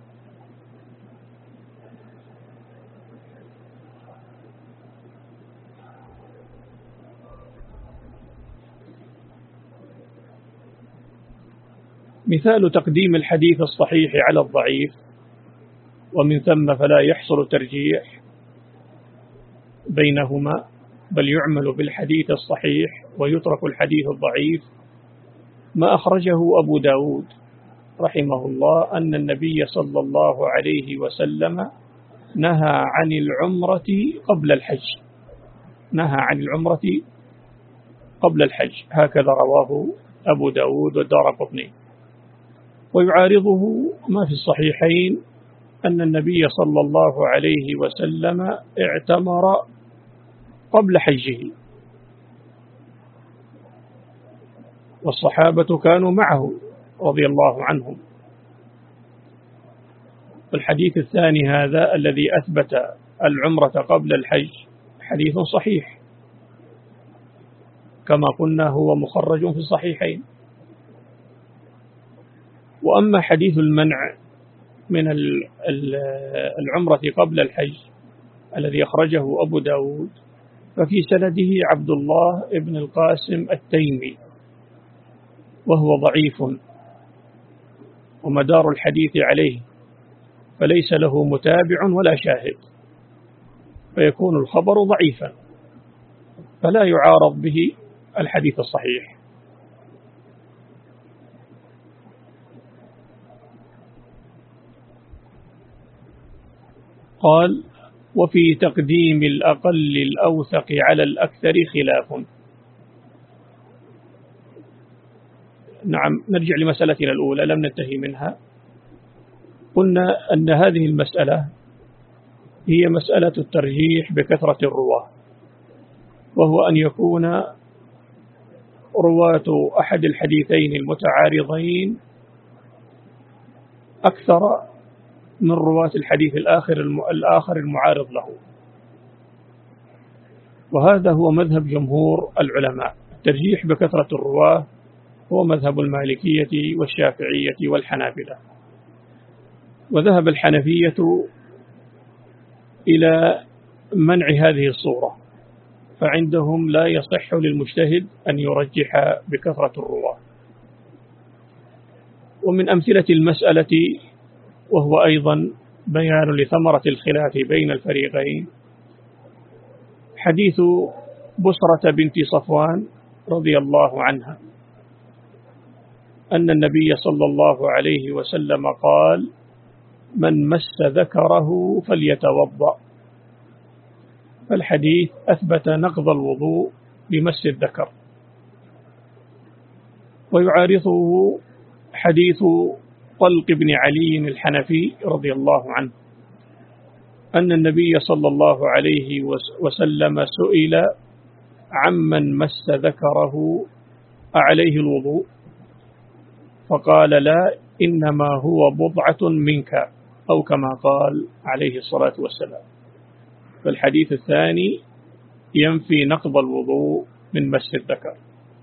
مثال تقديم الحديث الصحيح على الضعيف، ومن ثم فلا يحصل ترجيح بينهما، بل يعمل بالحديث الصحيح ويترك الحديث الضعيف، ما أخرجه أبو داود رحمه الله أن النبي صلى الله عليه وسلم نهى عن العمرة قبل الحج، نهى عن العمرة قبل الحج، هكذا رواه أبو داود والدارقطني. ويعارضه ما في الصحيحين أن النبي صلى الله عليه وسلم اعتمر قبل حجه، والصحابة كانوا معه رضي الله عنهم. والحديث الثاني هذا الذي أثبت العمرة قبل الحج حديث صحيح كما قلنا، هو مخرج في الصحيحين. وأما حديث المنع من العمرة قبل الحج الذي أخرجه أبو داود، ففي سنده عبد الله ابن القاسم التيمي، وهو ضعيف ومدار الحديث عليه، فليس له متابع ولا شاهد، فيكون الخبر ضعيفا، فلا يعارض به الحديث الصحيح. قال: وفي تقديم الأقل الأوثق على الأكثر خلاف. نعم، نرجع لمسألتنا الأولى، لم ننتهي منها. قلنا أن هذه المسألة هي مسألة الترجيح بكثرة الرواة، وهو أن يكون رواة أحد الحديثين المتعارضين أكثر من رواة الحديث الآخر الآخر المعارض له، وهذا هو مذهب جمهور العلماء. الترجيح بكثرة الرواة هو مذهب المالكية والشافعية والحنابلة، وذهب الحنفية إلى منع هذه الصورة، فعندهم لا يصح للمجتهد أن يرجح بكثرة الرواة. ومن أمثلة المسألة، وهو أيضا بيان لثمرة الخلاف بين الفريقين، حديث بسرة بنت صفوان رضي الله عنها أن النبي صلى الله عليه وسلم قال: من مس ذكره فليتوضأ. فالحديث أثبت نقض الوضوء بمس الذكر. ويعارضه حديث طلق بن علي الحنفي رضي الله عنه أن النبي صلى الله عليه وسلم سئل عمن مس ذكره أعليه الوضوء، فقال: لا، إنما هو بضعة منك أو كما قال عليه الصلاة والسلام. فالحديث الثاني ينفي نقض الوضوء من مس الذكر،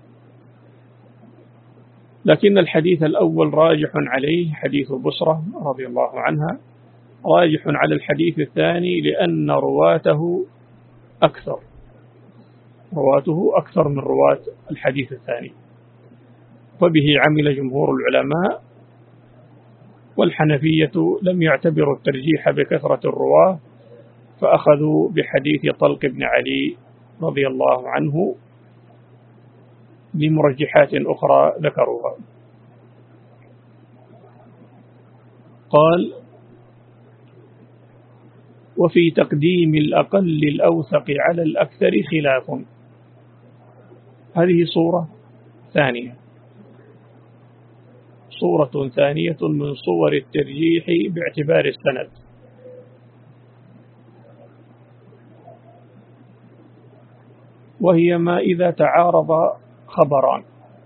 لكن الحديث الأول راجح عليه، حديث بصرة رضي الله عنها راجح على الحديث الثاني لأن رواته أكثر رواته أكثر من رواة الحديث الثاني، وبه عمل جمهور العلماء، والحنفية لم يعتبروا الترجيح بكثرة الرواة، فأخذوا بحديث طلق بن علي رضي الله عنه لمرجحات أخرى ذكروها. قال: وفي تقديم الأقل الأوثق على الأكثر خلاف. هذه صورة ثانية صورة ثانية من صور الترجيح باعتبار السند. وهي ما إذا تعارض خبران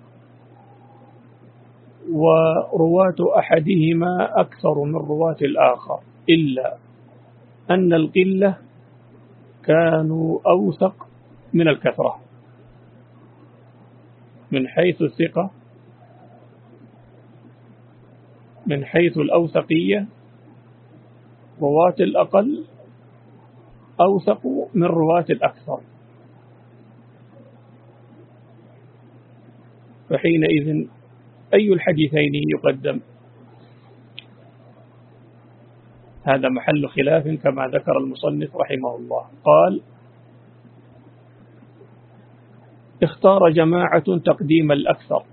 ورواة أحدهما أكثر من رواة الآخر، إلا أن القلة كانوا أوثق من الكثرة من حيث الثقة، من حيث الأوثقية رواة الأقل أوثق من رواة الأكثر، فحينئذ أي الحديثين يقدم؟ هذا محل خلاف كما ذكر المصنف رحمه الله. قال: اختار جماعة تقديم الأكثر،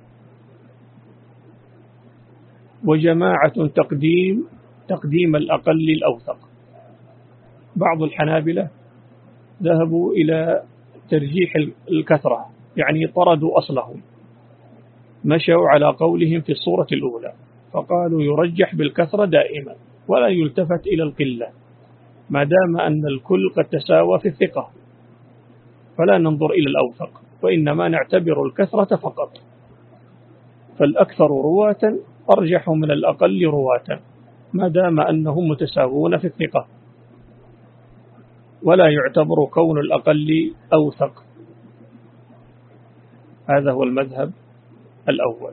وجماعة تقديم تقديم الأقل الأوثق. بعض الحنابلة ذهبوا إلى ترجيح الكثرة، يعني طردوا أصلهم، مشوا على قولهم في الصورة الأولى، فقالوا يرجح بالكثرة دائما ولا يلتفت إلى القلة، ما دام أن الكل قد تساوى في الثقة، فلا ننظر إلى الأوثق، وإنما نعتبر الكثرة فقط، فالأكثر رواة أرجح من الأقل رواة ما دام أنهم متساوون في الثقة، ولا يعتبر كون الأقل أوثق. هذا هو المذهب الأول.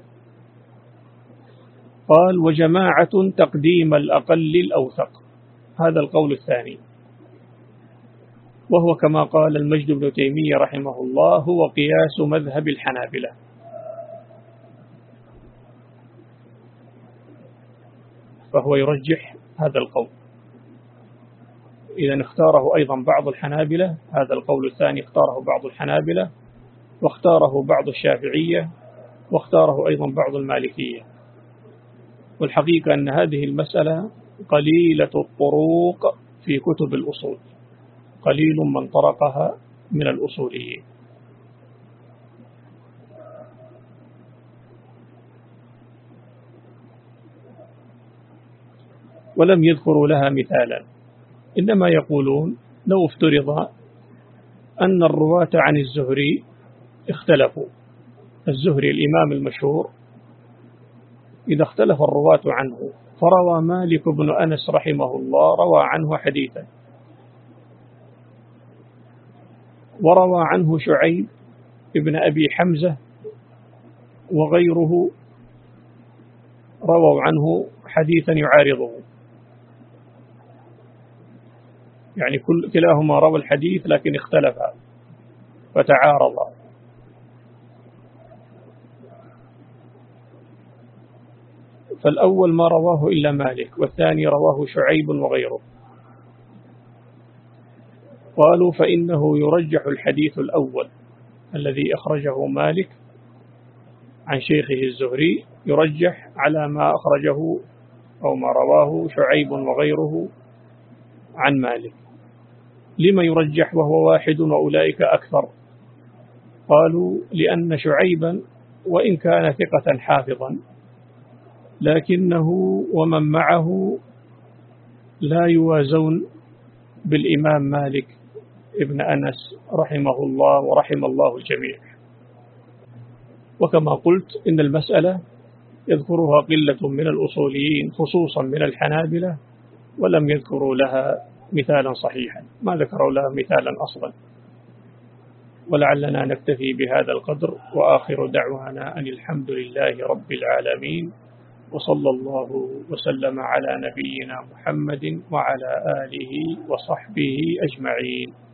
قال: وجماعة تقديم الأقل الأوثق، هذا القول الثاني، وهو كما قال المجد بن تيمية رحمه الله هو قياس مذهب الحنابلة. فهو يرجح هذا القول. إذا اختاره أيضا بعض الحنابلة، هذا القول الثاني اختاره بعض الحنابلة، واختاره بعض الشافعية، واختاره أيضا بعض المالكية. والحقيقة أن هذه المسألة قليلة الطرق في كتب الأصول، قليل من طرقها من الأصوليين. ولم يذكروا لها مثالا، إنما يقولون لو افترض أن الرواة عن الزهري اختلفوا، الزهري الإمام المشهور إذا اختلف الرواة عنه، فروى مالك بن أنس رحمه الله روى عنه حديثا، وروى عنه شعيب ابن أبي حمزة وغيره رووا عنه حديثا يعارضه، يعني كل كلاهما روى الحديث لكن اختلفا فتعارضا، فالأول ما رواه إلا مالك، والثاني رواه شعيب وغيره. قالوا فإنه يرجح الحديث الأول الذي أخرجه مالك عن شيخه الزهري، يرجح على ما أخرجه أو ما رواه شعيب وغيره عن مالك. لما يرجح وهو واحد وأولئك أكثر؟ قالوا لأن شعيبا وإن كان ثقة حافظا، لكنه ومن معه لا يوازون بالإمام مالك ابن أنس رحمه الله ورحم الله الجميع. وكما قلت إن المسألة يذكرها قلة من الأصوليين خصوصا من الحنابلة، ولم يذكروا لها مثالا صحيحا، ما ذكروا لها مثالا أصلا. ولعلنا نكتفي بهذا القدر، وآخر دعوانا أن الحمد لله رب العالمين، وصلى الله وسلم على نبينا محمد وعلى آله وصحبه أجمعين.